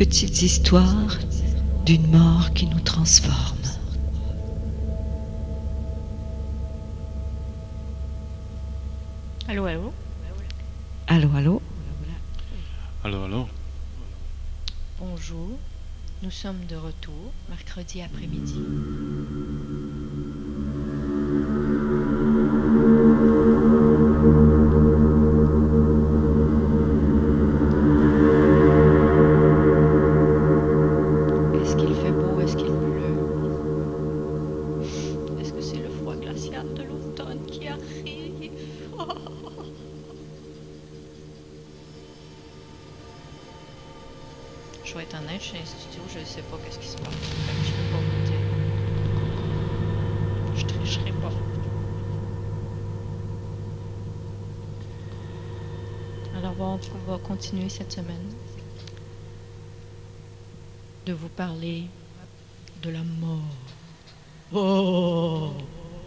petites histoires d'une mort qui nous transforme. Allô, allô? Allô, allô? Allô, allô? Bonjour. Nous sommes de retour, mercredi après-midi. Est-ce qu'il fait beau? Est-ce qu'il pleut? Est-ce que c'est le froid glacial de l'automne qui arrive? Je vais être honnête, je suis dans un studio, je ne sais pas qu'est-ce qui se passe. Fait que je peux pas vous dire. Je tricherai pas. Alors on va continuer cette semaine de vous parler de la mort. Oh!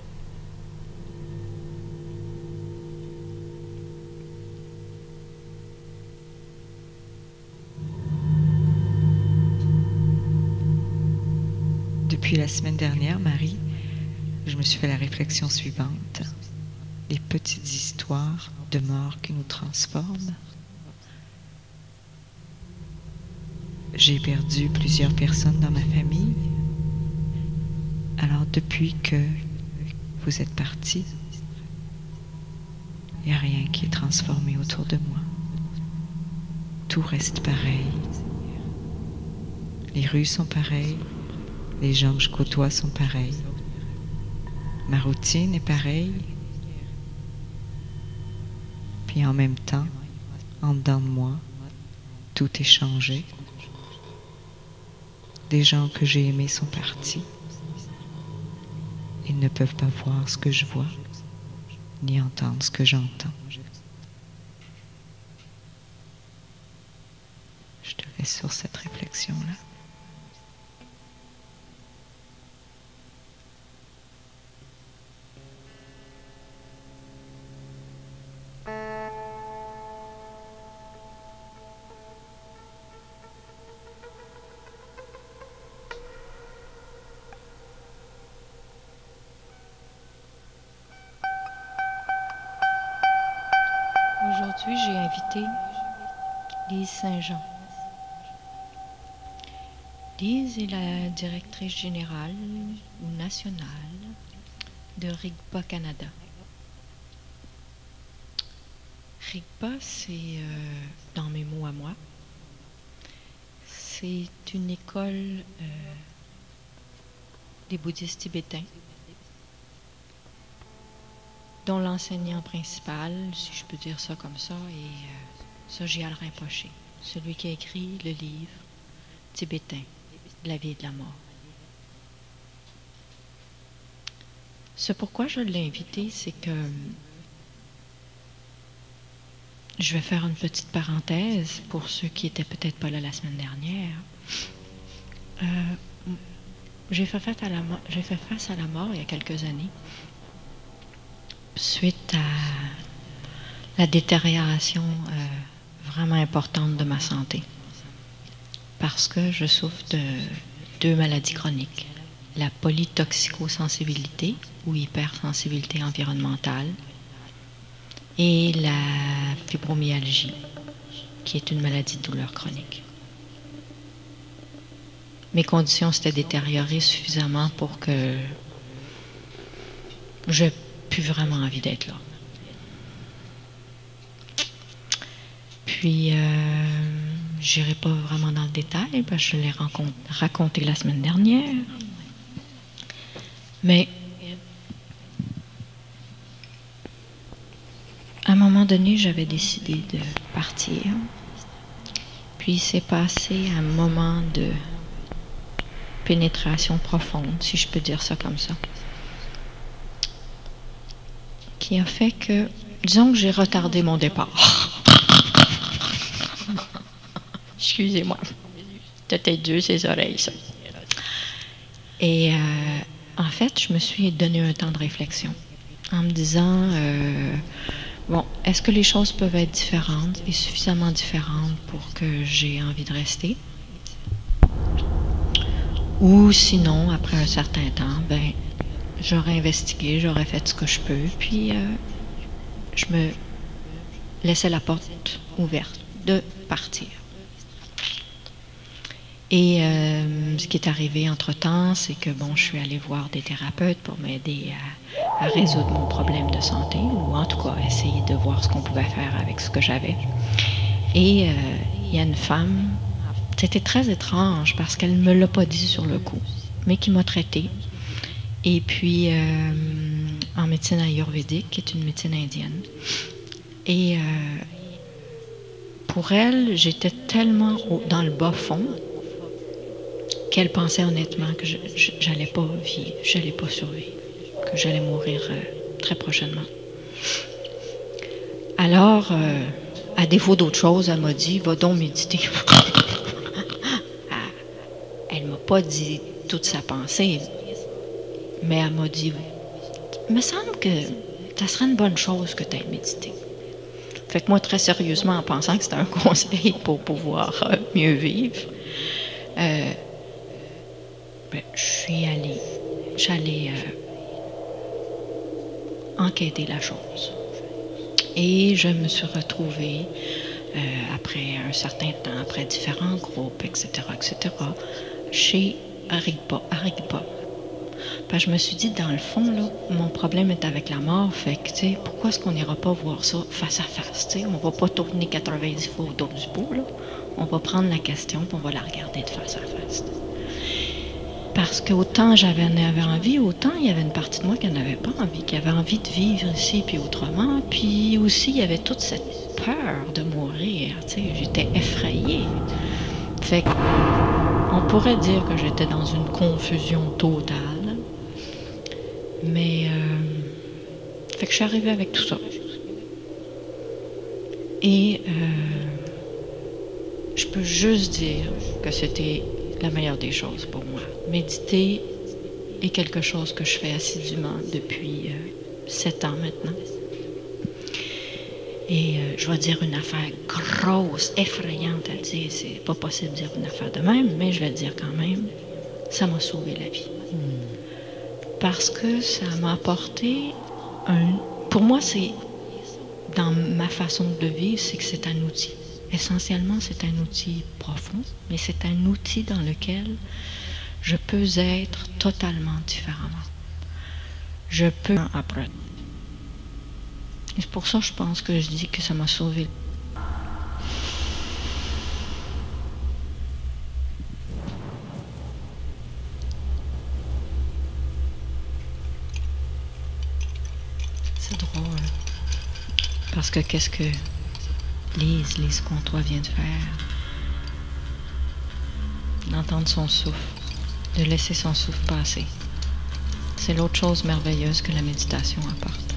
Depuis la semaine dernière, Marie, je me suis fait la réflexion suivante. Les petites histoires de mort qui nous transforment. J'ai perdu plusieurs personnes dans ma famille. Alors depuis que vous êtes partis, il n'y a rien qui est transformé autour de moi. Tout reste pareil. Les rues sont pareilles. Les gens que je côtoie sont pareils. Ma routine est pareille. Puis en même temps, en dedans de moi, tout est changé. Des gens que j'ai aimés sont partis. Ils ne peuvent pas voir ce que je vois, ni entendre ce que j'entends. Je te laisse sur cette réflexion-là. Aujourd'hui, j'ai invité Lise Saint-Jean. Lise est la directrice générale ou nationale de RIGPA Canada. RIGPA, c'est, dans mes mots à moi, c'est une école des bouddhistes tibétains dont l'enseignant principal, si je peux dire ça comme ça, est Sogyal Rinpoché, celui qui a écrit le livre tibétain de la vie et de la mort. Ce pourquoi je l'ai invité, c'est que je vais faire une petite parenthèse pour ceux qui n'étaient peut-être pas là la semaine dernière. J'ai fait face à la mort il y a quelques années, suite à la détérioration vraiment importante de ma santé. Parce que je souffre de 2 maladies chroniques. La polytoxicosensibilité ou hypersensibilité environnementale et la fibromyalgie, qui est une maladie de douleur chronique. Mes conditions s'étaient détériorées suffisamment pour que je n'ai plus vraiment envie d'être là. Puis, je n'irai pas vraiment dans le détail, parce que je l'ai raconté la semaine dernière. Mais, à un moment donné, j'avais décidé de partir. Puis, c'est passé un moment de pénétration profonde, si je peux dire ça comme ça, qui a fait que, disons que j'ai retardé mon départ. Excusez-moi. Peut-être Dieu, ses oreilles, ça. Et en fait, je me suis donné un temps de réflexion en me disant, bon, est-ce que les choses peuvent être différentes et suffisamment différentes pour que j'ai envie de rester? Ou sinon, après un certain temps, ben, j'aurais investigué, j'aurais fait ce que je peux, puis je me laissais la porte ouverte de partir. Et ce qui est arrivé entre-temps, c'est que bon, je suis allée voir des thérapeutes pour m'aider à résoudre mon problème de santé, ou en tout cas essayer de voir ce qu'on pouvait faire avec ce que j'avais. Et il y a une femme, c'était très étrange parce qu'elle ne me l'a pas dit sur le coup, mais qui m'a traitée. Et puis en médecine ayurvédique, qui est une médecine indienne. Et pour elle, j'étais tellement dans le bas fond qu'elle pensait honnêtement que j'allais pas vivre, j'allais pas survivre, que j'allais mourir très prochainement. Alors, à défaut d'autre chose, elle m'a dit, va donc méditer. Elle m'a pas dit toute sa pensée, mais elle m'a dit, il me semble que ça serait une bonne chose que tu aies médité. Fait que moi, très sérieusement, en pensant que c'était un conseil pour pouvoir mieux vivre, j'allais enquêter la chose. Et je me suis retrouvée, après un certain temps, après différents groupes, etc., chez Arigpa. Parce que je me suis dit, dans le fond, là, mon problème est avec la mort, fait que, tu sais, pourquoi est-ce qu'on n'ira pas voir ça face à face, tu sais? On va pas tourner 90 fois autour du pot, là. On va prendre la question, puis on va la regarder de face à face. Parce qu'autant j'avais envie, autant il y avait une partie de moi qui n'en avait pas envie, qui avait envie de vivre ici puis autrement. Puis aussi, il y avait toute cette peur de mourir, tu sais, j'étais effrayée. Fait qu'on pourrait dire que j'étais dans une confusion totale. Mais, fait que je suis arrivée avec tout ça. Et je peux juste dire que c'était la meilleure des choses pour moi. Méditer est quelque chose que je fais assidûment depuis 7 ans maintenant. Et je vais dire une affaire grosse, effrayante à dire. C'est pas possible de dire une affaire de même, mais je vais le dire quand même. Ça m'a sauvé la vie. Parce que ça m'a apporté pour moi, c'est dans ma façon de vivre, c'est que c'est un outil. Essentiellement, c'est un outil profond, mais c'est un outil dans lequel je peux être totalement différemment. Je peux apprendre. Et c'est pour ça que je pense que je dis que ça m'a sauvé. C'est drôle. Parce que qu'est-ce que Lise Comtois vient de faire? D'entendre son souffle, de laisser son souffle passer. C'est l'autre chose merveilleuse que la méditation apporte.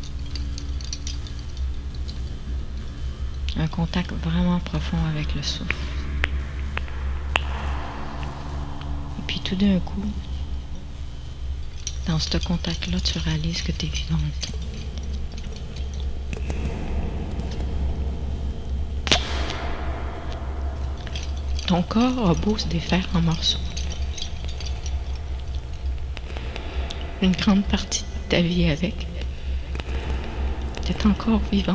Un contact vraiment profond avec le souffle. Et puis tout d'un coup, dans ce contact-là, tu réalises que tu es vivante. Ton corps a beau se défaire en morceaux. Une grande partie de ta vie avec. Tu es encore vivante.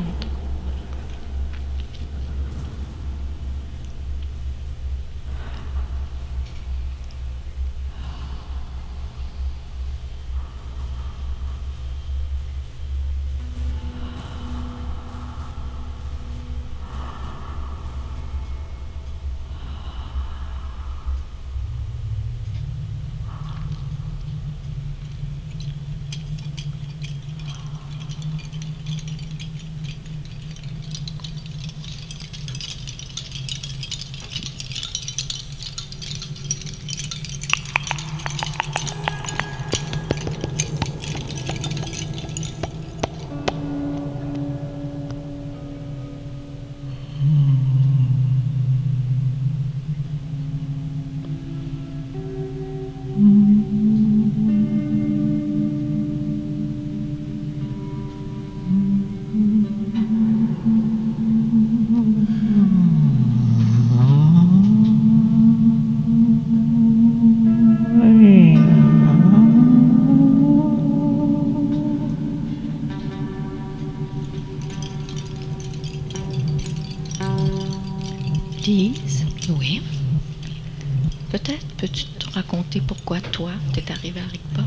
Lise, oui. Peut-être peux-tu te raconter pourquoi toi, t'es arrivé à Rigpa?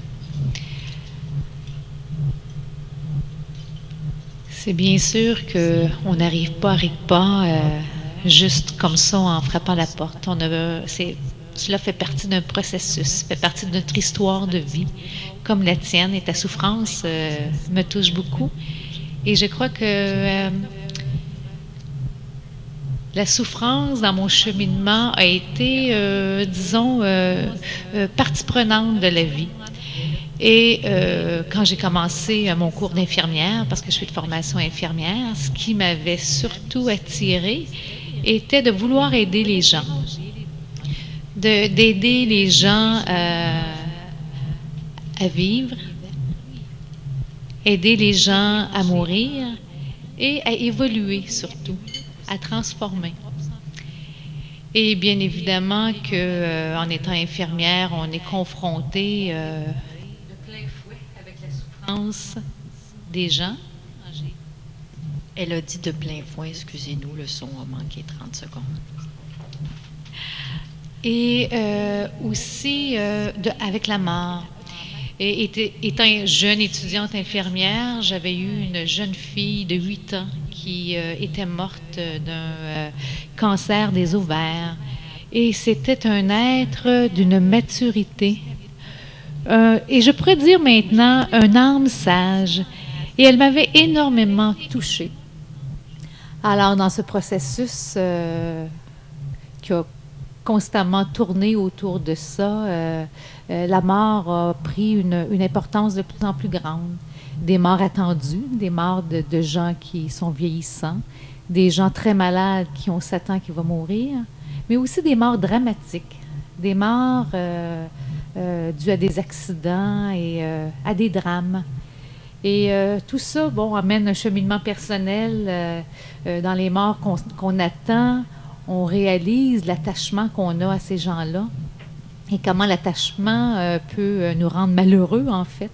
C'est bien sûr qu'on n'arrive pas à Rigpa juste comme ça en frappant la porte. Cela fait partie d'un processus, fait partie de notre histoire de vie, comme la tienne, et ta souffrance me touche beaucoup. Et je crois que la souffrance dans mon cheminement a été, disons, partie prenante de la vie. Et quand j'ai commencé mon cours d'infirmière, parce que je suis de formation infirmière, ce qui m'avait surtout attirée était de vouloir aider les gens, d'aider les gens à vivre, aider les gens à mourir et à évoluer surtout, à transformer. Et bien évidemment qu'en étant infirmière, on est confronté de plein fouet avec la souffrance des gens. Elle a dit de plein fouet, excusez-nous, le son a manqué 30 secondes. Et aussi avec la mort. Et étant jeune étudiante infirmière, j'avais eu une jeune fille de 8 ans qui était morte d'un cancer des ovaires. Et c'était un être d'une maturité. Et je pourrais dire maintenant un âme sage. Et elle m'avait énormément touchée. Alors, dans ce processus qui a constamment tourné autour de ça, la mort a pris une importance de plus en plus grande. Des morts attendues, des morts de gens qui sont vieillissants, des gens très malades qui ont 7 ans qui vont mourir, mais aussi des morts dramatiques, des morts dues à des accidents et à des drames. Et tout ça, amène un cheminement personnel dans les morts qu'on attend. On réalise l'attachement qu'on a à ces gens-là et comment l'attachement peut nous rendre malheureux, en fait,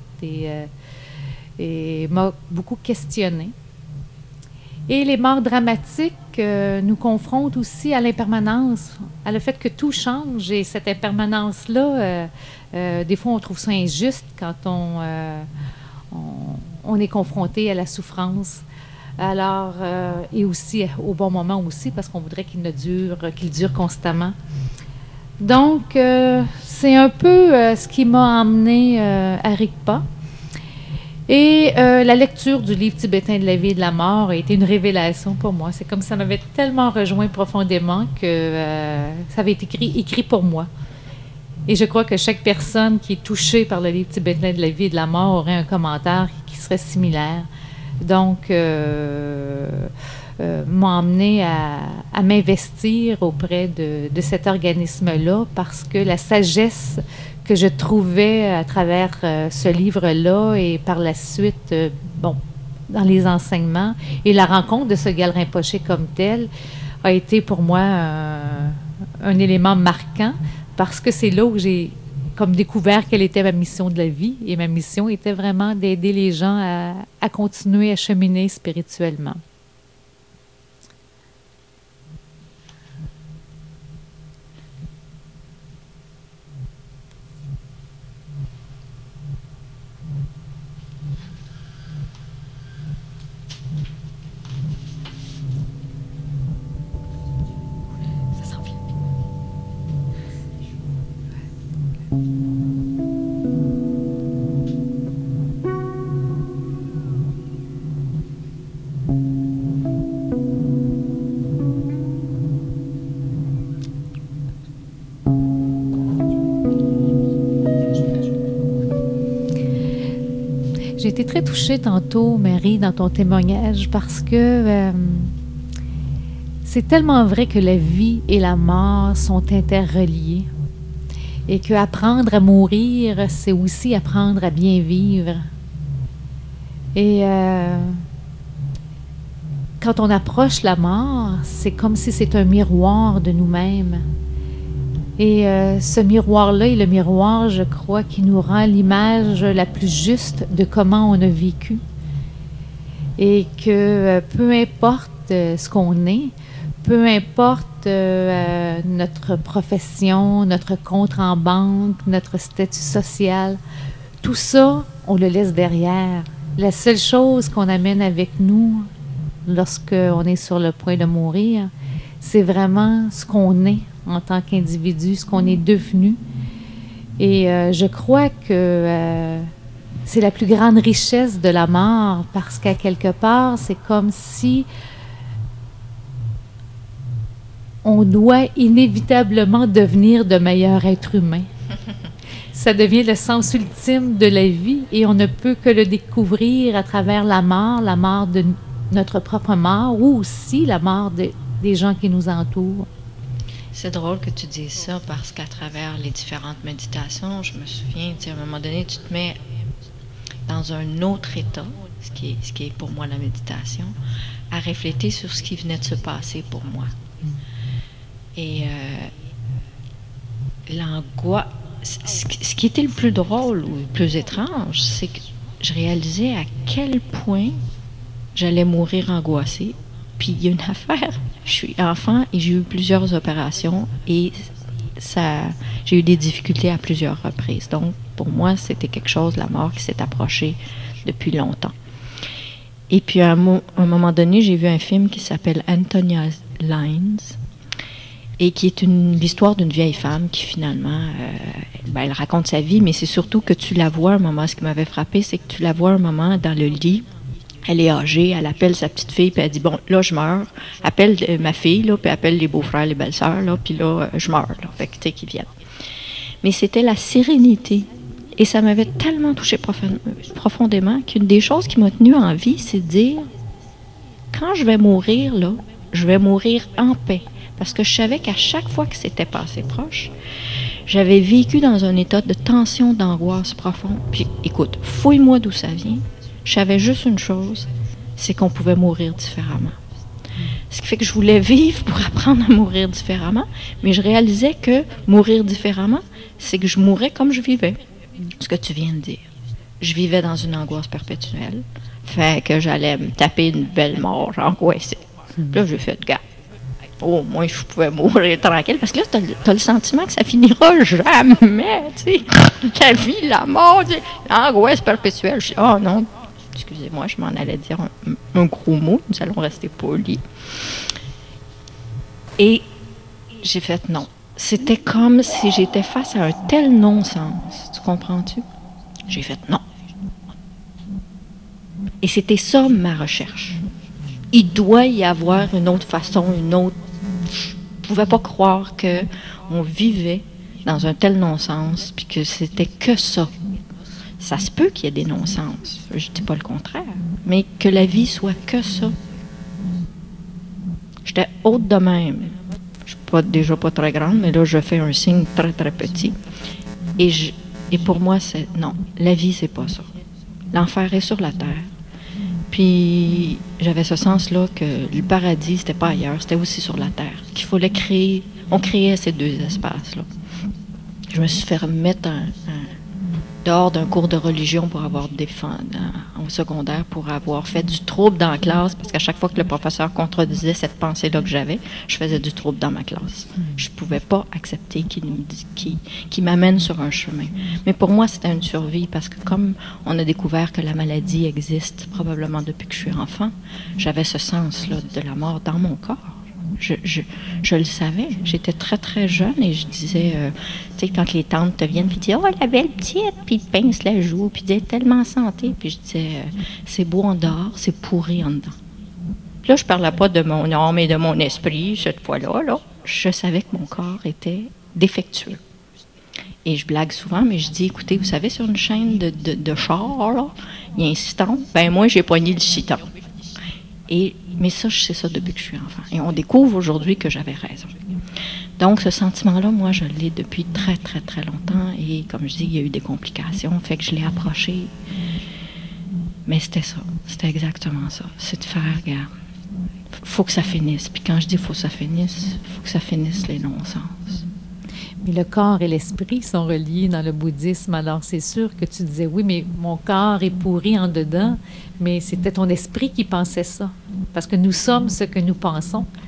et m'a beaucoup questionné. Et les morts dramatiques nous confrontent aussi à l'impermanence, à le fait que tout change. Et cette impermanence-là, des fois, on trouve ça injuste quand on est confronté à la souffrance. Alors, et aussi au bon moment aussi, parce qu'on voudrait qu'il dure constamment. Donc, c'est un peu ce qui m'a emmenée à Rigpa. Et la lecture du livre tibétain de la vie et de la mort a été une révélation pour moi. C'est comme ça m'avait tellement rejoint profondément que ça avait été écrit pour moi. Et je crois que chaque personne qui est touchée par le livre tibétain de la vie et de la mort aurait un commentaire qui serait similaire. Donc, m'a emmené à m'investir auprès de cet organisme-là parce que la sagesse que je trouvais à travers ce livre-là et par la suite, dans les enseignements et la rencontre de ce Sogyal Rinpoché comme tel a été pour moi un élément marquant parce que c'est là où j'ai comme découvert quelle était ma mission de la vie. Et ma mission était vraiment d'aider les gens à continuer à cheminer spirituellement. J'ai été très touchée tantôt, Marie, dans ton témoignage, parce que c'est tellement vrai que la vie et la mort sont interreliées et qu'apprendre à mourir, c'est aussi apprendre à bien vivre. Et quand on approche la mort, c'est comme si c'est un miroir de nous-mêmes. Et ce miroir-là est le miroir, je crois, qui nous rend l'image la plus juste de comment on a vécu. Et que peu importe ce qu'on est, peu importe notre profession, notre compte en banque, notre statut social, tout ça, on le laisse derrière. La seule chose qu'on amène avec nous lorsqu'on est sur le point de mourir, c'est vraiment ce qu'on est en tant qu'individu, ce qu'on est devenu. Et je crois que c'est la plus grande richesse de la mort, parce qu'à quelque part, c'est comme si on doit inévitablement devenir de meilleurs êtres humains. Ça devient le sens ultime de la vie et on ne peut que le découvrir à travers la mort de notre propre mort ou aussi la mort des gens qui nous entourent. C'est drôle que tu dises ça parce qu'à travers les différentes méditations, je me souviens, à un moment donné, tu te mets dans un autre état, ce qui est pour moi la méditation, à réfléchir sur ce qui venait de se passer pour moi. Et l'angoisse, ce qui était le plus drôle ou le plus étrange, c'est que je réalisais à quel point j'allais mourir angoissée. Puis il y a une affaire, je suis enfant et j'ai eu plusieurs opérations et j'ai eu des difficultés à plusieurs reprises. Donc, pour moi, c'était quelque chose, la mort qui s'est approchée depuis longtemps. Et puis, à un moment donné, j'ai vu un film qui s'appelle Antonia's Lines et qui est l'histoire d'une vieille femme qui, finalement, elle raconte sa vie, mais c'est surtout que tu la vois un moment. Ce qui m'avait frappé, c'est que tu la vois un moment dans le lit. Elle est âgée, elle appelle sa petite fille, puis elle dit, bon, là, je meurs. Appelle ma fille, là, puis appelle les beaux-frères, les belles-sœurs, là, puis là, je meurs, là. Fait que, tu sais, qu'ils viennent. Mais c'était la sérénité. Et ça m'avait tellement touché profondément qu'une des choses qui m'a tenue en vie, c'est de dire, quand je vais mourir, là, je vais mourir en paix. Parce que je savais qu'à chaque fois que c'était passé proche, j'avais vécu dans un état de tension, d'angoisse profonde. Puis, écoute, fouille-moi d'où ça vient. Je savais juste une chose, c'est qu'on pouvait mourir différemment. Ce qui fait que je voulais vivre pour apprendre à mourir différemment, mais je réalisais que mourir différemment, c'est que je mourrais comme je vivais. Ce que tu viens de dire. Je vivais dans une angoisse perpétuelle, fait que j'allais me taper une belle mort angoissée. Puis là, j'ai fait, gars, au moins je pouvais mourir tranquille, parce que là, t'as le sentiment que ça finira jamais, tu sais. La vie, la mort, l'angoisse perpétuelle. Je dis, oh non. Excusez-moi, je m'en allais dire un gros mot. Nous allons rester polis. Et j'ai fait non. C'était comme si j'étais face à un tel non-sens. Tu comprends-tu? J'ai fait non. Et c'était ça ma recherche. Il doit y avoir une autre façon, une autre... Je ne pouvais pas croire qu'on vivait dans un tel non-sens, puis que c'était que ça. Ça se peut qu'il y ait des non-sens, je ne dis pas le contraire, mais que la vie soit que ça. J'étais haute de même. Je ne suis déjà pas très grande, mais là, je fais un signe très, très petit. Et pour moi, c'est non, la vie, c'est pas ça. L'enfer est sur la terre. Puis, j'avais ce sens-là que le paradis, c'était pas ailleurs, c'était aussi sur la terre. Qu'il fallait créer, on créait ces deux espaces-là. Je me suis fait remettre dehors d'un cours de religion pour avoir au secondaire, pour avoir fait du trouble dans la classe, parce qu'à chaque fois que le professeur contredisait cette pensée-là que j'avais, je faisais du trouble dans ma classe. Je ne pouvais pas accepter qu'il m'amène sur un chemin. Mais pour moi, c'était une survie, parce que comme on a découvert que la maladie existe probablement depuis que je suis enfant, j'avais ce sens-là de la mort dans mon corps. Je le savais. J'étais très, très jeune et je disais, tu sais, quand les tantes te viennent puis disent, oh, la belle petite, puis ils te pincent la joue, puis ils disent, tellement santé. Puis je disais, c'est beau en dehors, c'est pourri en dedans. Puis là, je ne parlais pas de mon âme et de mon esprit cette fois-là. Là. Je savais que mon corps était défectueux. Et je blague souvent, mais je dis, écoutez, vous savez, sur une chaîne de char, là, il y a un citron. Ben moi, j'ai pogné le citron. Mais ça, je sais ça depuis que je suis enfant. Et on découvre aujourd'hui que j'avais raison. Donc, ce sentiment-là, moi, je l'ai depuis très, très, très longtemps. Et comme je dis, il y a eu des complications, fait que je l'ai approché. Mais c'était ça. C'était exactement ça. C'est de faire, regarde, faut que ça finisse. Puis quand je dis faut que ça finisse, faut que ça finisse les non-sens. Mais le corps et l'esprit sont reliés dans le bouddhisme. Alors, c'est sûr que tu disais, oui, mais mon corps est pourri en dedans, mais c'était ton esprit qui pensait ça. Parce que nous sommes ce que nous pensons.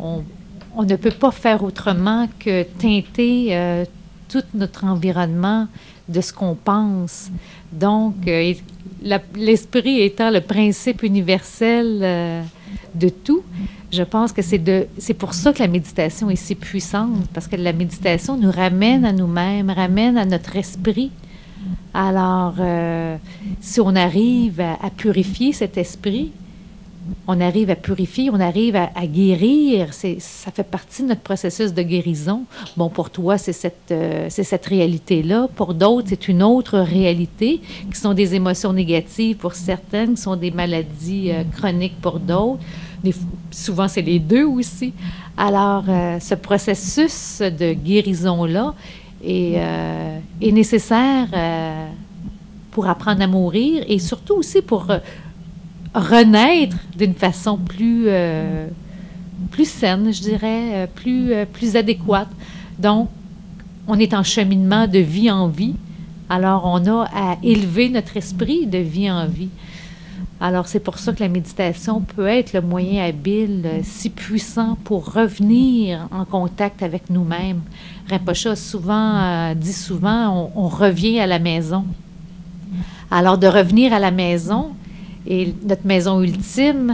on ne peut pas faire autrement que teinter tout notre environnement de ce qu'on pense. Donc, l'esprit étant le principe universel de tout, je pense que c'est pour ça que la méditation est si puissante, parce que la méditation nous ramène à nous-mêmes, ramène à notre esprit. Alors, si on arrive à purifier cet esprit, on arrive à purifier, on arrive à guérir. Ça fait partie de notre processus de guérison. Bon, pour toi, c'est cette réalité-là. Pour d'autres, c'est une autre réalité, qui sont des émotions négatives pour certaines, qui sont des maladies chroniques pour d'autres. Souvent, c'est les deux aussi. Alors, ce processus de guérison-là est nécessaire pour apprendre à mourir et surtout aussi pour renaître d'une façon plus saine, je dirais, plus adéquate. Donc, on est en cheminement de vie en vie. Alors, on a à élever notre esprit de vie en vie. Alors, c'est pour ça que la méditation peut être le moyen habile, si puissant pour revenir en contact avec nous-mêmes. Rinpoche dit souvent, on revient à la maison. Alors, de revenir à la maison, et notre maison ultime,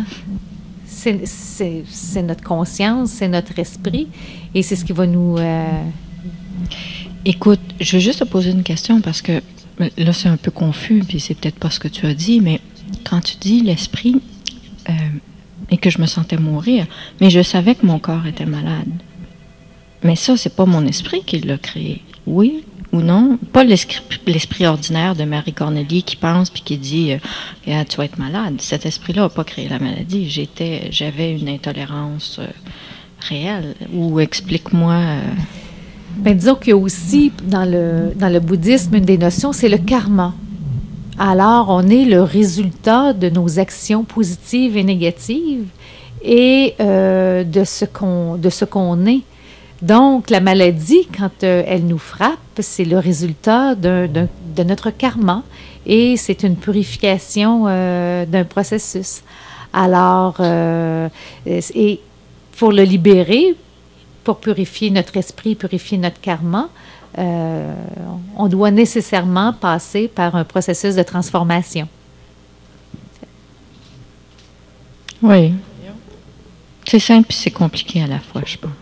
c'est notre conscience, c'est notre esprit, et c'est ce qui va nous... Écoute, je veux juste te poser une question, parce que là, c'est un peu confus, puis c'est peut-être pas ce que tu as dit, mais quand tu dis l'esprit, et que je me sentais mourir, mais je savais que mon corps était malade. Mais ça, c'est pas mon esprit qui l'a créé. Oui ou non? Pas l'esprit ordinaire de Marie Cornélie qui pense puis qui dit tu vas être malade. Cet esprit-là n'a pas créé la maladie. J'avais une intolérance réelle. Ou explique-moi... Bien, disons qu'il y a aussi, dans le bouddhisme, une des notions, c'est le karma. Alors, on est le résultat de nos actions positives et négatives et de ce qu'on est. Donc, la maladie, quand elle nous frappe, c'est le résultat de notre karma et c'est une purification d'un processus. Alors, et pour le libérer, pour purifier notre esprit, purifier notre karma, on doit nécessairement passer par un processus de transformation. Oui. C'est simple et c'est compliqué à la fois, je pense.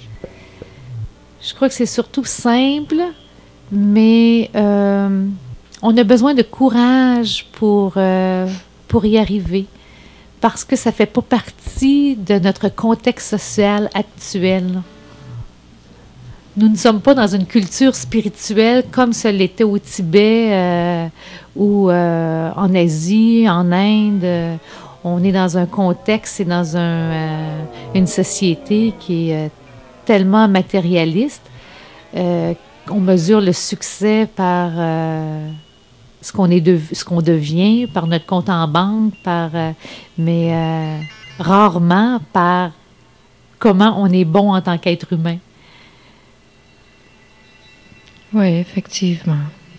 Je crois que c'est surtout simple, mais on a besoin de courage pour y arriver, parce que ça ne fait pas partie de notre contexte social actuel. Nous ne sommes pas dans une culture spirituelle comme ce l'était au Tibet ou en Asie, en Inde. On est dans un contexte et dans une société qui est tellement matérialiste. On mesure le succès par ce qu'on devient, par notre compte en banque, mais rarement par comment on est bon en tant qu'être humain. Oui, effectivement.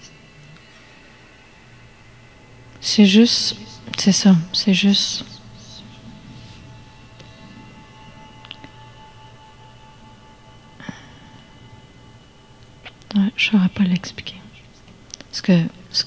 C'est juste... C'est ça, c'est juste... Ouais, je ne saurais pas l'expliquer. Ce que...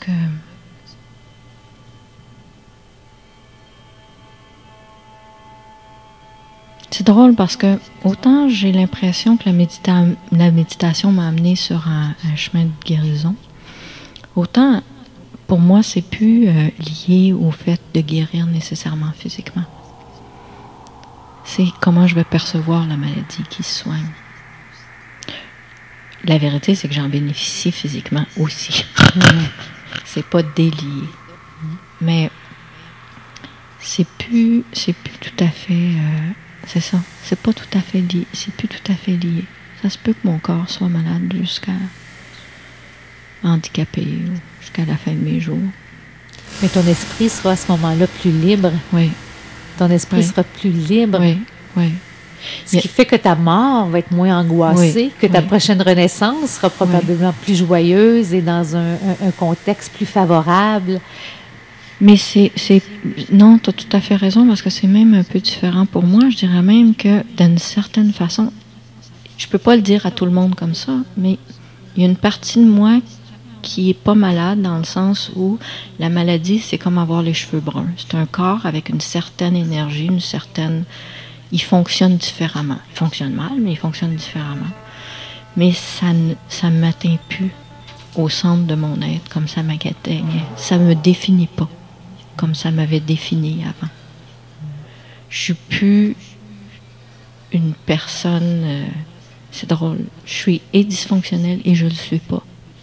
C'est drôle parce que autant j'ai l'impression que la méditation m'a amené sur un chemin de guérison, autant pour moi c'est plus lié au fait de guérir nécessairement physiquement. C'est comment je vais percevoir la maladie qui se soigne. La vérité, c'est que j'en bénéficie physiquement aussi. C'est pas délié. Mais c'est plus tout à fait... c'est ça. C'est pas tout à fait lié. C'est plus tout à fait lié. Ça se peut que mon corps soit malade jusqu'à handicapé ou jusqu'à la fin de mes jours. Mais ton esprit sera à ce moment-là plus libre. Oui. Ton esprit sera plus libre. Oui, oui. Ce qui fait que ta mort va être moins angoissée, que ta prochaine renaissance sera probablement plus joyeuse et dans un contexte plus favorable. Mais non, tu as tout à fait raison, parce que c'est même un peu différent pour moi. Je dirais même que, d'une certaine façon, je peux pas le dire à tout le monde comme ça, mais il y a une partie de moi qui est pas malade, dans le sens où la maladie, c'est comme avoir les cheveux bruns. C'est un corps avec une certaine énergie, il fonctionne différemment. Il fonctionne mal, mais il fonctionne différemment. Mais ça ne m'atteint plus au centre de mon être, comme ça m'atteignait. Ça me définit pas, comme ça m'avait défini avant. Je suis plus une personne... c'est drôle. Je suis et dysfonctionnelle et je le suis pas.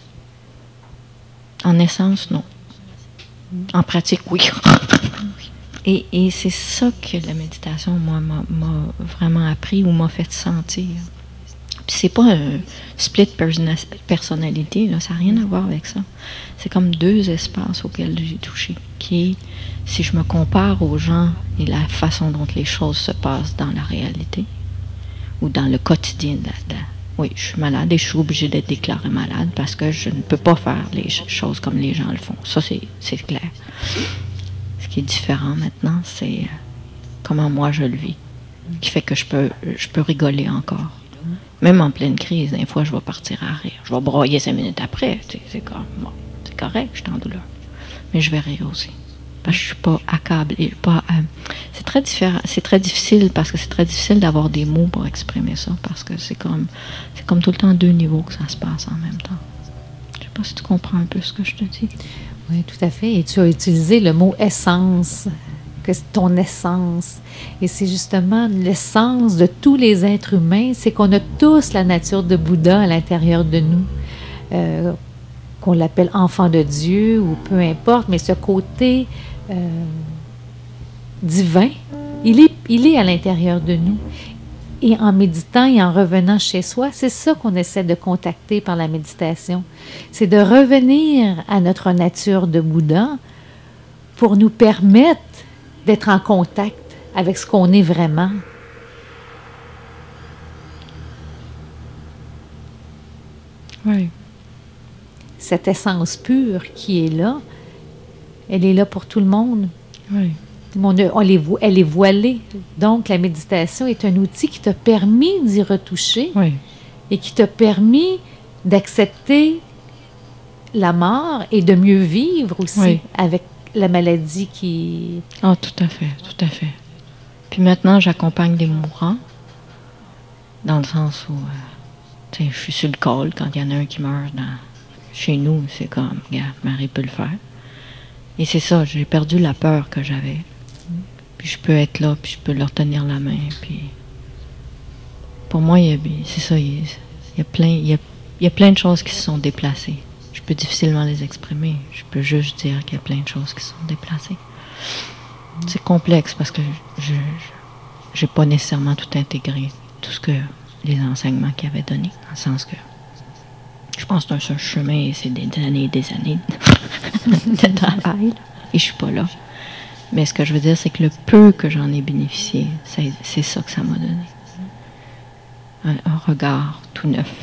En essence, non. En pratique, oui. Et c'est ça que la méditation, moi, m'a vraiment appris ou m'a fait sentir. Puis c'est pas un split personnalité, là, ça n'a rien à voir avec ça. C'est comme deux espaces auxquels j'ai touché, qui est, si je me compare aux gens et la façon dont les choses se passent dans la réalité, ou dans le quotidien oui, je suis malade et je suis obligée d'être déclarée malade parce que je ne peux pas faire les choses comme les gens le font. Ça, c'est clair. Ce qui est différent maintenant, c'est comment moi je le vis, qui fait que je peux rigoler encore. Même en pleine crise, des fois, je vais partir à rire. Je vais broyer 5 minutes après. C'est correct, je suis en douleur. Mais je vais rire aussi. Parce que je ne suis pas accablée. C'est très différent. C'est très difficile parce que c'est très difficile d'avoir des mots pour exprimer ça. Parce que c'est comme tout le temps 2 niveaux que ça se passe en même temps. Je ne sais pas si tu comprends un peu ce que je te dis. Oui, tout à fait. Et tu as utilisé le mot essence, que c'est ton essence. Et c'est justement l'essence de tous les êtres humains, c'est qu'on a tous la nature de Bouddha à l'intérieur de nous. Qu'on l'appelle enfant de Dieu ou peu importe, mais ce côté divin, il est à l'intérieur de nous. Et en méditant et en revenant chez soi, c'est ça qu'on essaie de contacter par la méditation. C'est de revenir à notre nature de Bouddha pour nous permettre d'être en contact avec ce qu'on est vraiment. Oui. Cette essence pure qui est là, elle est là pour tout le monde. Oui. Elle est voilée. Donc, la méditation est un outil qui t'a permis d'y retoucher et qui t'a permis d'accepter la mort et de mieux vivre aussi avec la maladie qui... Ah, tout à fait, tout à fait. Puis maintenant, j'accompagne des mourants dans le sens où je suis sur le col quand il y en a un qui meurt chez nous, c'est comme, regarde, Marie peut le faire. Et c'est ça, j'ai perdu la peur que j'avais. Puis je peux être là, puis je peux leur tenir la main. Puis pour moi, c'est ça, il y a plein de choses qui se sont déplacées. Je peux difficilement les exprimer. Je peux juste dire qu'il y a plein de choses qui se sont déplacées. C'est complexe parce que je n'ai pas nécessairement tout intégré, tout ce que les enseignements qu'ils avaient donnés, dans le sens que je pense que c'est un chemin et c'est des années et des années de travail. Là. Et je suis pas là. Mais ce que je veux dire, c'est que le peu que j'en ai bénéficié, c'est ça que ça m'a donné. Un regard tout neuf.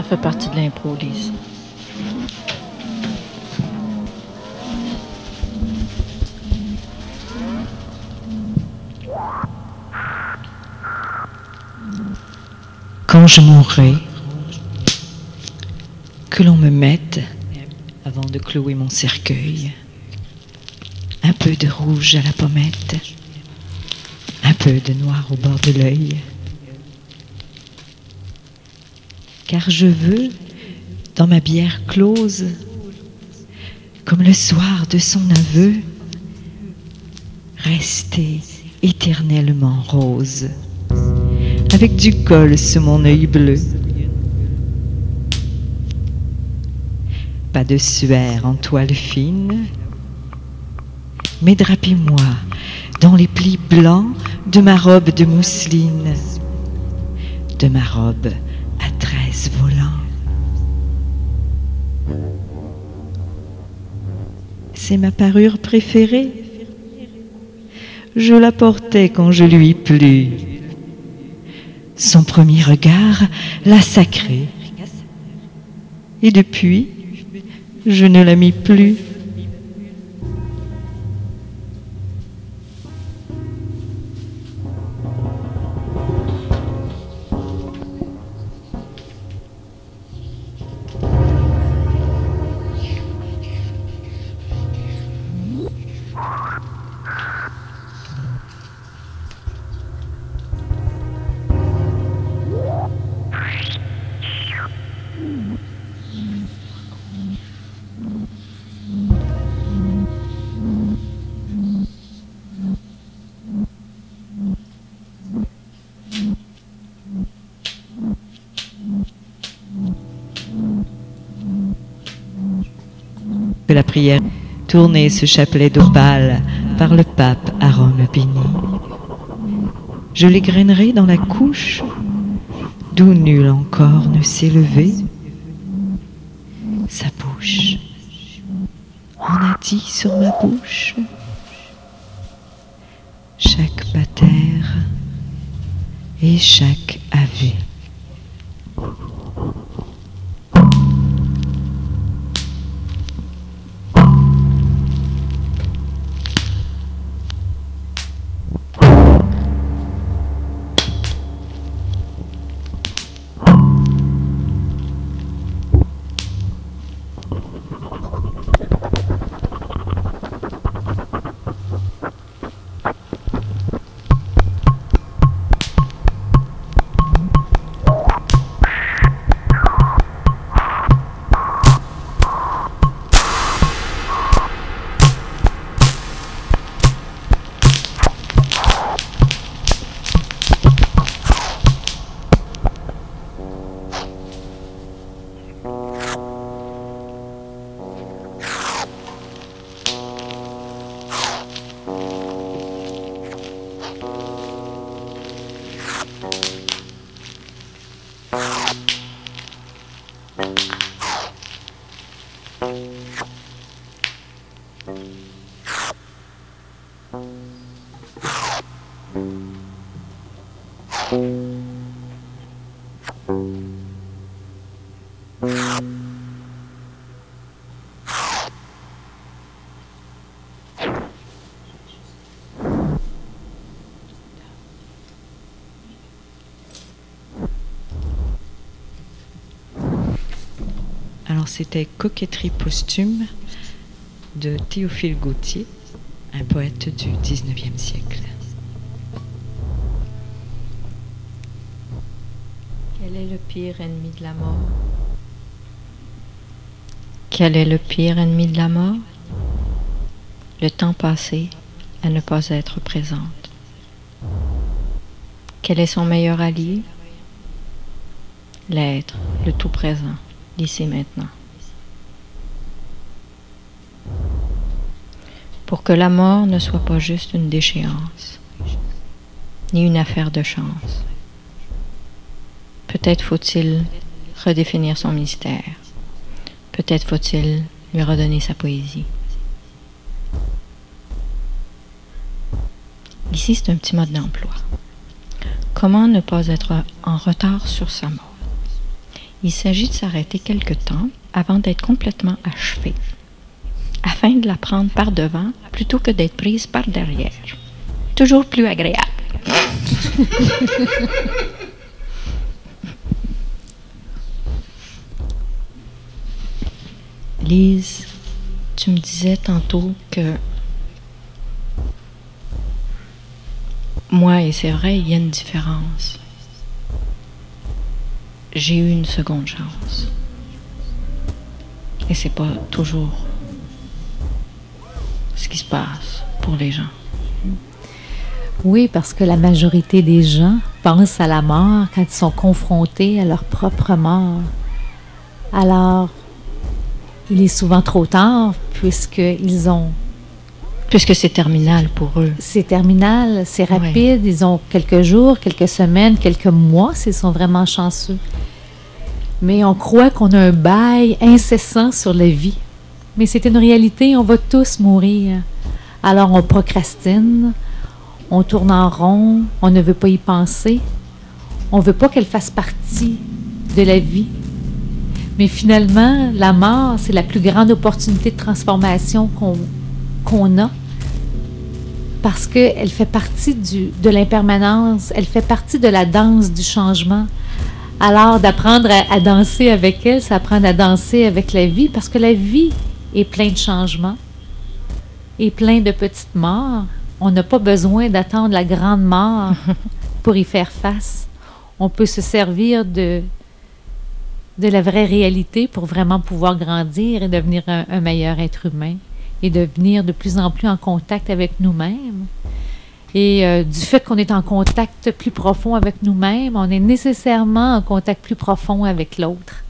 fait partie de l'impro, Lise. Quand je mourrai, que l'on me mette, avant de clouer mon cercueil, un peu de rouge à la pommette, un peu de noir au bord de l'œil. Car je veux, dans ma bière close, comme le soir de son aveu, rester éternellement rose, avec du col sous mon œil bleu. Pas de suaire en toile fine, mais drapez-moi dans les plis blancs de ma robe de mousseline, de ma robe à 13 volants. C'est ma parure préférée. Je la portais quand je lui plut. Son premier regard l'a sacrée. Et depuis, je ne la mis plus. Que la prière tournait ce chapelet d'opale par le pape à Rome béni. Je l'égrainerai dans la couche d'où nul encore ne s'est levé. Sa bouche en a dit sur ma bouche. Chaque pater et chaque ave. Alors c'était Coquetterie posthume de Théophile Gautier, un poète du XIXe siècle. Quel est le pire ennemi de la mort? Quel est le pire ennemi de la mort? Le temps passé à ne pas être présente. Quel est son meilleur allié? L'être, le tout présent, l'ici maintenant. Pour que la mort ne soit pas juste une déchéance, ni une affaire de chance. Peut-être faut-il redéfinir son mystère. Peut-être faut-il lui redonner sa poésie. Ici, c'est un petit mode d'emploi. Comment ne pas être en retard sur sa mort? Il s'agit de s'arrêter quelque temps avant d'être complètement achevée, afin de la prendre par devant plutôt que d'être prise par derrière. Toujours plus agréable. Lise, tu me disais tantôt que moi, et c'est vrai, il y a une différence. J'ai eu une seconde chance. Et c'est pas toujours ce qui se passe pour les gens. Oui, parce que la majorité des gens pensent à la mort quand ils sont confrontés à leur propre mort. Alors, il est souvent trop tard puisqu'ils ont... Puisque c'est terminal pour eux. C'est terminal, c'est rapide. Ils ont quelques jours, quelques semaines, quelques mois s'ils sont vraiment chanceux. Mais on croit qu'on a un bail incessant sur la vie. Mais c'est une réalité, on va tous mourir. Alors on procrastine, on tourne en rond, on ne veut pas y penser. On ne veut pas qu'elle fasse partie de la vie. Mais finalement, la mort, c'est la plus grande opportunité de transformation qu'on a. Parce qu'elle fait partie de l'impermanence, elle fait partie de la danse du changement. Alors, d'apprendre à danser avec elle, c'est apprendre à danser avec la vie, parce que la vie est pleine de changements et plein de petites morts. On n'a pas besoin d'attendre la grande mort pour y faire face. On peut se servir de la vraie réalité pour vraiment pouvoir grandir et devenir un meilleur être humain et devenir de plus en plus en contact avec nous-mêmes. Et du fait qu'on est en contact plus profond avec nous-mêmes, on est nécessairement en contact plus profond avec l'autre.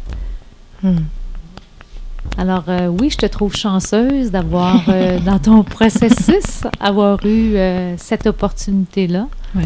Alors oui, je te trouve chanceuse d'avoir, dans ton processus, avoir eu cette opportunité-là. Oui.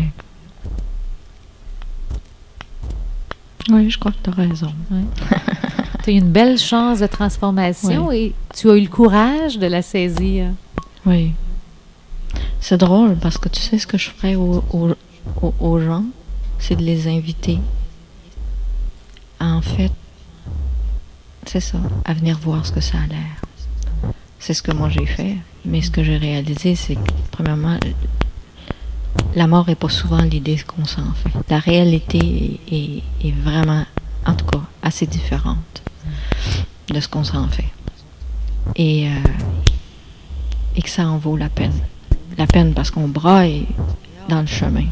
Oui, je crois que tu as raison. Oui. Tu as eu une belle chance de transformation et tu as eu le courage de la saisir. Oui. C'est drôle parce que tu sais ce que je ferais aux gens, c'est de les inviter à, en fait, c'est ça, à venir voir ce que ça a l'air. C'est ce que moi j'ai fait, mais ce que j'ai réalisé, c'est que, premièrement, la mort n'est pas souvent l'idée qu'on s'en fait. La réalité est vraiment, en tout cas, assez différente de ce qu'on s'en fait. Et que ça en vaut la peine. La peine parce qu'on braille dans le chemin,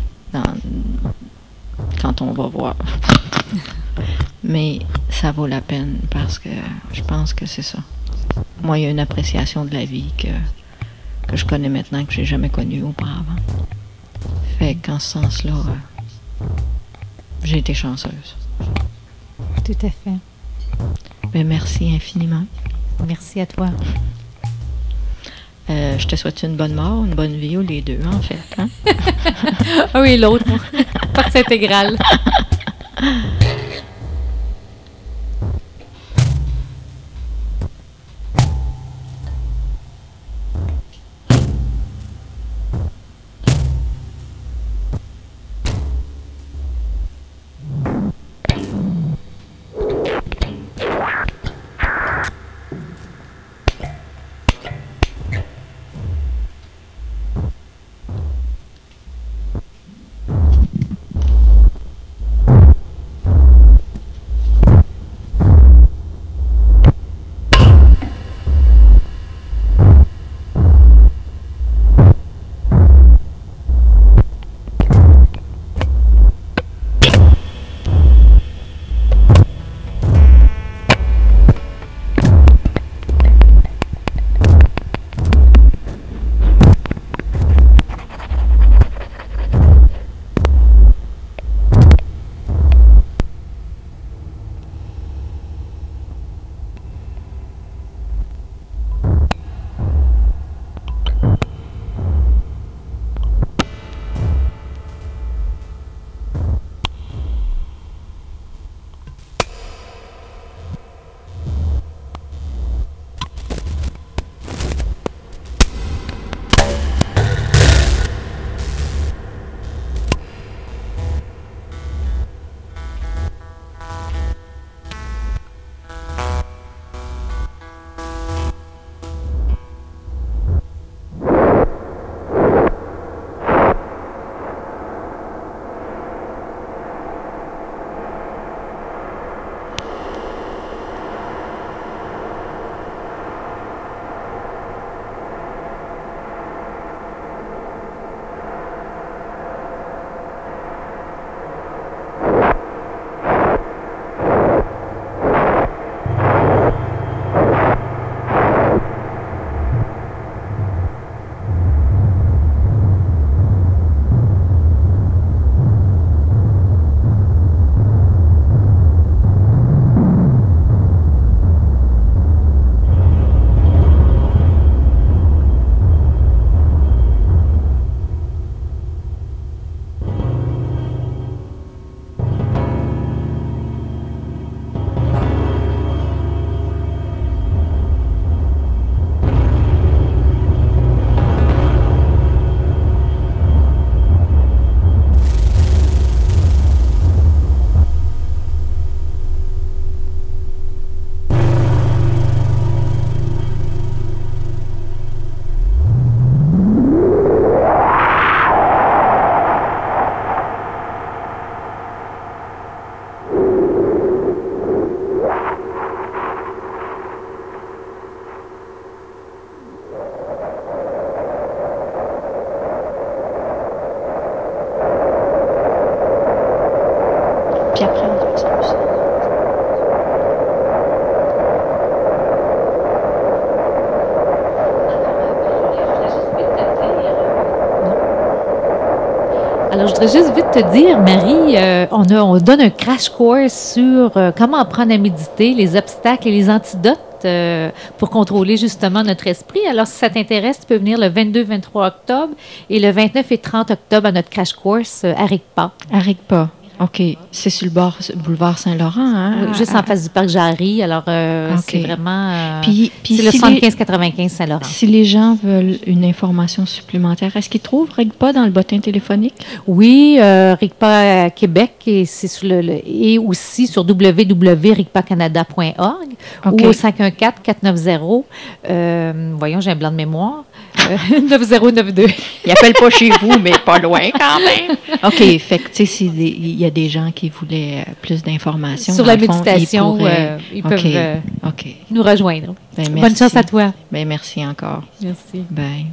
quand on va voir. Mais ça vaut la peine parce que je pense que c'est ça. Moi, il y a une appréciation de la vie que je connais maintenant que j'ai jamais connue auparavant. Fait qu'en ce sens-là, j'ai été chanceuse. Tout à fait. Ben, merci infiniment. Merci à toi. Je te souhaite une bonne mort, une bonne vie, ou les deux, en fait. Hein? Ah oui, l'autre, partie intégrale. Alors, je voudrais juste vite te dire, Marie, on donne un crash course sur comment apprendre à méditer, les obstacles et les antidotes pour contrôler justement notre esprit. Alors, si ça t'intéresse, tu peux venir le 22-23 octobre et le 29 et 30 octobre à notre crash course à RICPA. À RICPA. OK. C'est sur le boulevard Saint-Laurent, hein? Oui, juste en face du parc Jarry. Alors, c'est vraiment... Puis c'est le 75-95 Saint-Laurent. Si les gens veulent une information supplémentaire, est-ce qu'ils trouvent RICPA dans le bottin téléphonique? Oui, RICPA Québec et c'est sur et aussi sur www.ricpacanada.org ou au 514-490, voyons, j'ai un blanc de mémoire, 9092. Ils appellent pas chez vous, mais pas loin quand même. OK, fait que, tu sais, il y a des gens qui voulaient plus d'informations. Sur la méditation, ils peuvent nous rejoindre. Ben, bonne chance à toi. Ben, merci encore. Merci. Bye.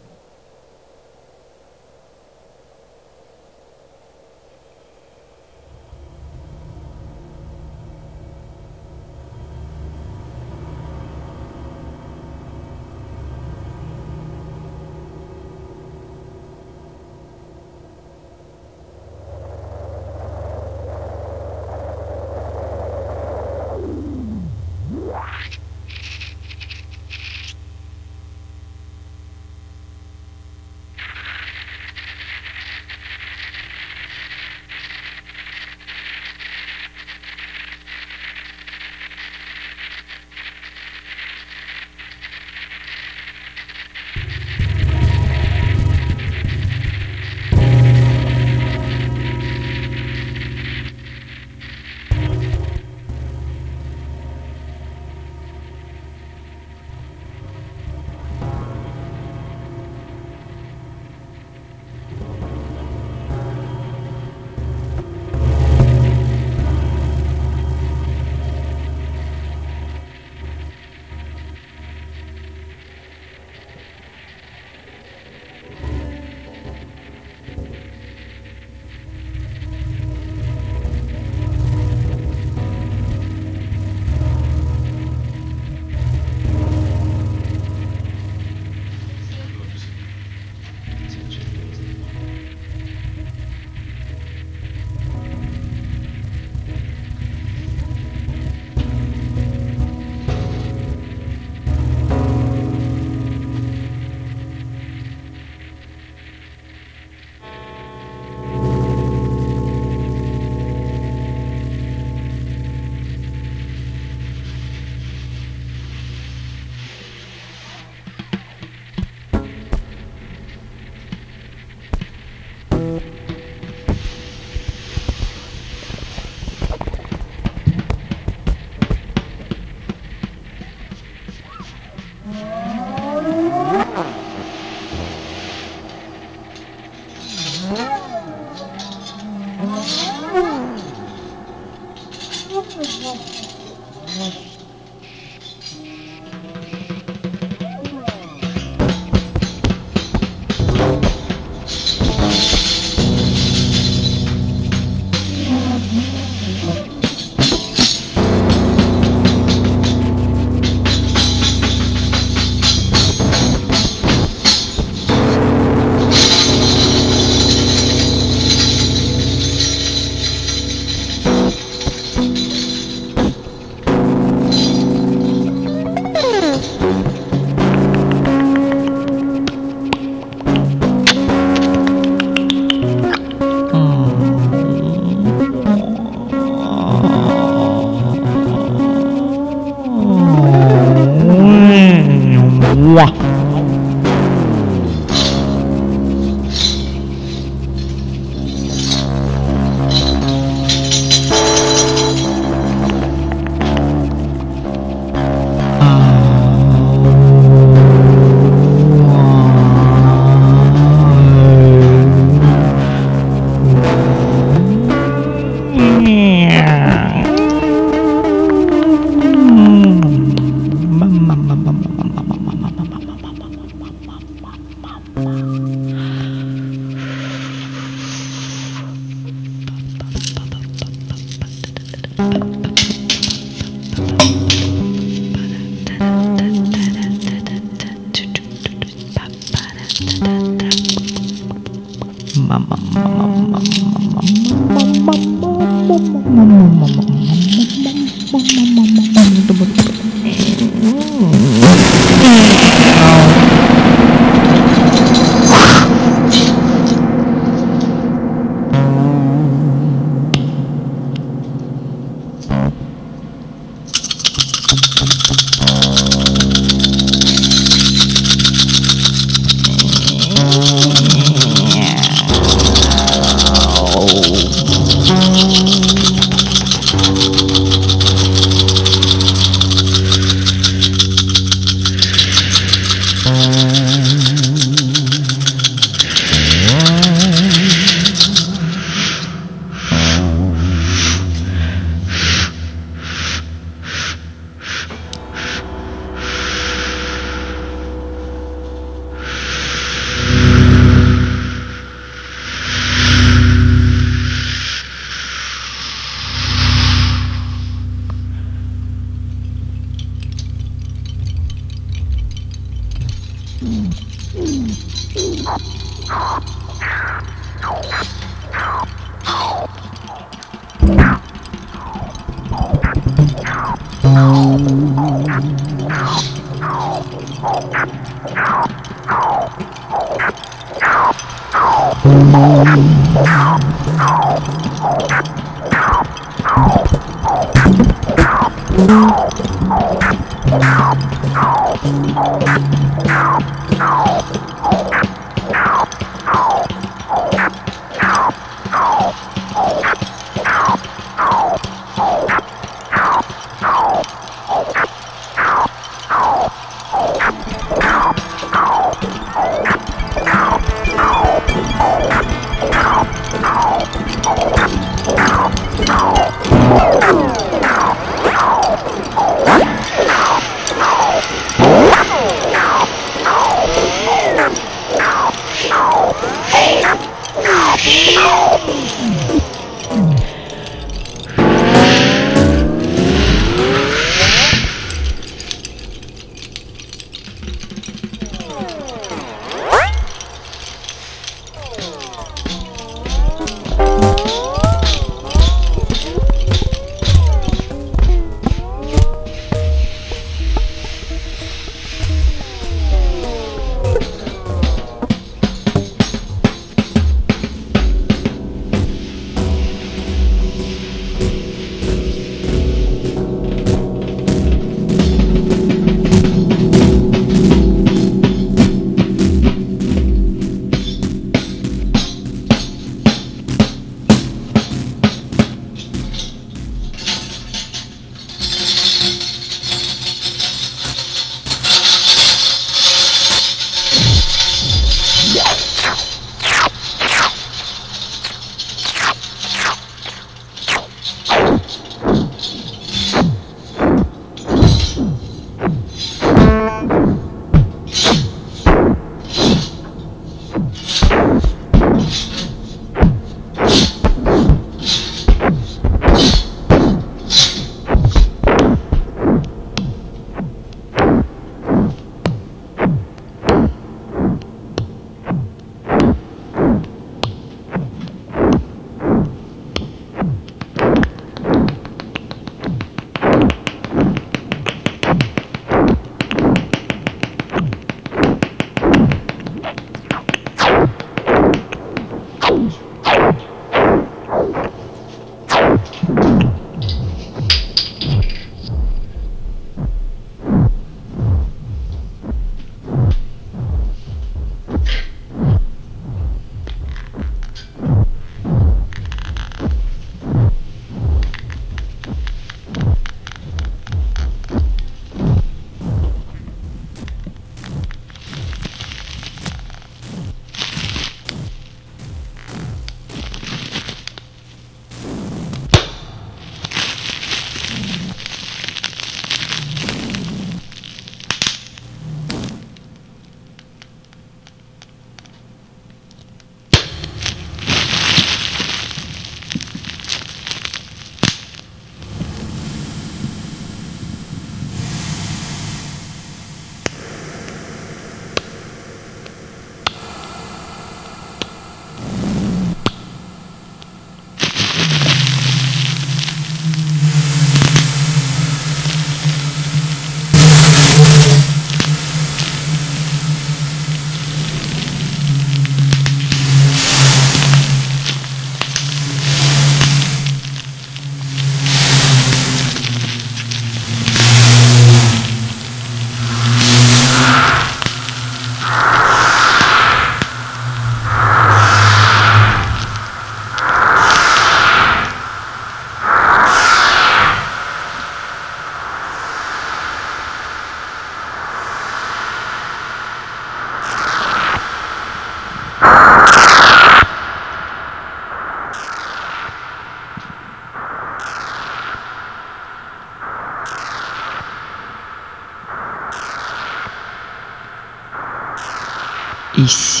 ici.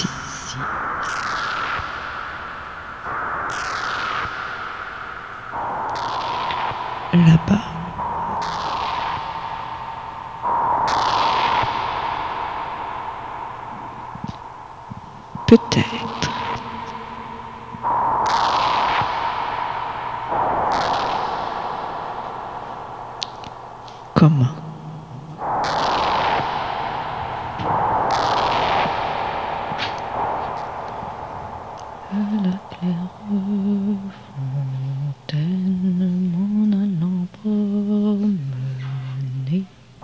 Là-bas. Peut-être. Comment? À la claire fontaine, m'en allant promener.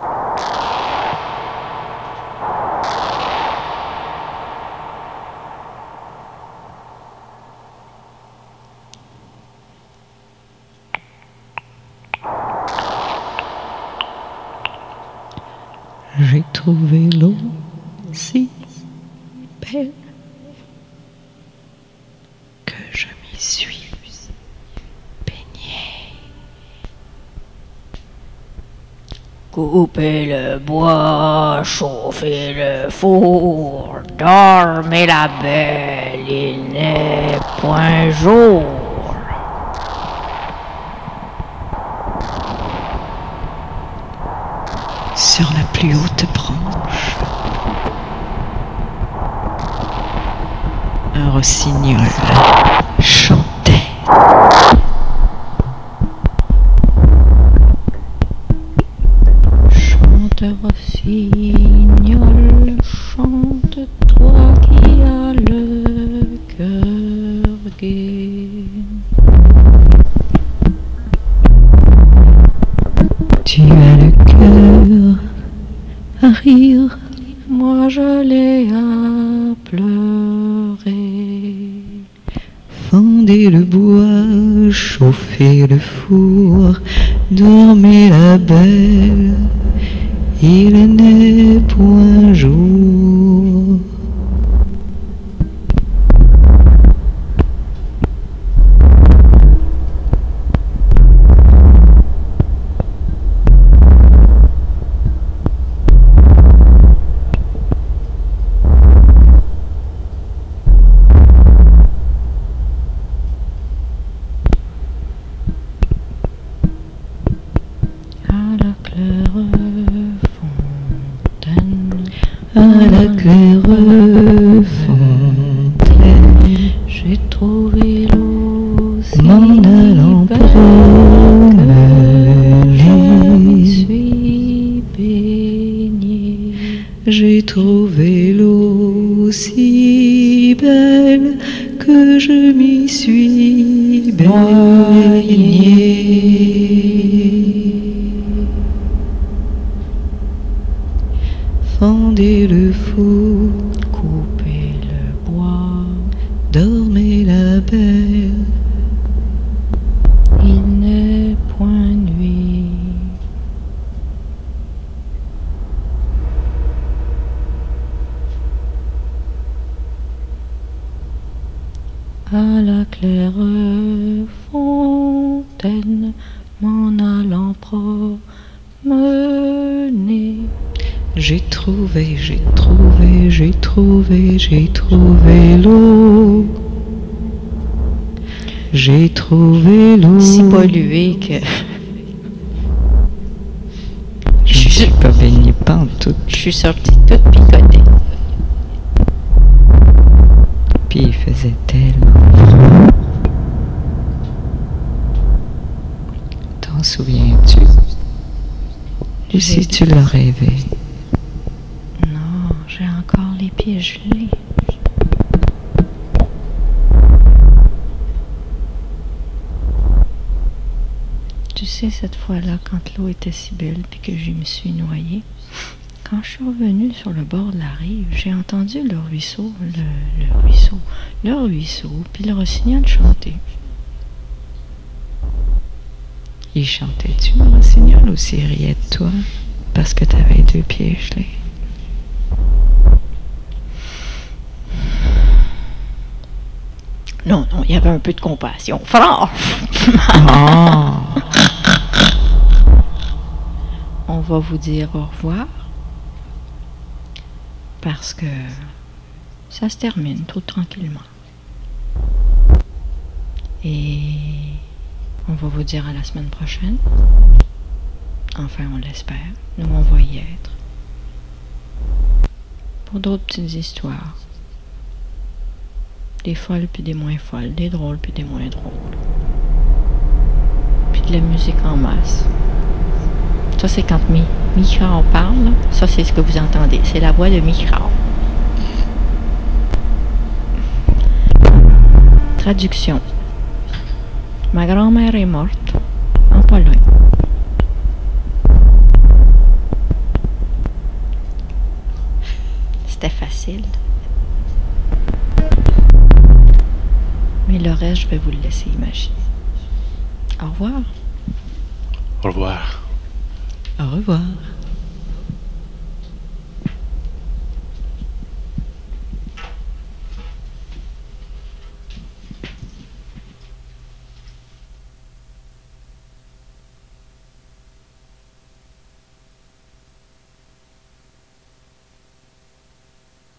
J'ai trouvé l'eau si belle que je m'y suis baignée. Coupez le bois, chauffez le four, dormez la belle, il n'est point jour. Sur la plus haute branche, un rossignol chantait. Chante rossignol, chante toi qui as le cœur gai. Tu as le cœur à rire, Moi je l'ai à pleurer. fendez le bois, chauffez le four, dormez la belle, il n'est point jour. À la claire fontaine, J'ai trouvé l'eau si m'en allant belle que je m'y promener. suis baignée. J'ai trouvé l'eau si belle que je m'y suis baignée. Fendez le four, Coupez le bois, dormez la belle, il n'est point nuit. À la claire fontaine, m'en allant promener. j'ai trouvé, j'ai trouvé, j'ai trouvé, j'ai trouvé l'eau. J'ai trouvé l'eau. Si pollué que Je ne suis pas baignée pas en tout. je suis sortie toute picotée. Puis il faisait tellement froid. T'en souviens-tu? Ou si tu l'as rêvé? Non, j'ai encore les pieds gelés. Tu sais, cette fois-là, quand l'eau était si belle puis que je me suis noyée, quand je suis revenue sur le bord de la rive, j'ai entendu le ruisseau, puis le rossignol chanter. Il chantait-tu, le rossignol, ou s'il riait de toi parce que t'avais 2 pieds gelés? Non, non, il y avait un peu de compassion. Franchement! Ah! On va vous dire au revoir parce que ça se termine tout tranquillement. Et on va vous dire à la semaine prochaine. Enfin, on l'espère. Nous, on va y être. Pour d'autres petites histoires. Des folles puis des moins folles. Des drôles puis des moins drôles. Puis de la musique en masse. Ça, c'est quand Michał parle. Ça, c'est ce que vous entendez. C'est la voix de Michał. Traduction. Ma grand-mère est morte en Pologne. C'était facile. Mais le reste, je vais vous le laisser imaginer. Au revoir. Au revoir. Au revoir.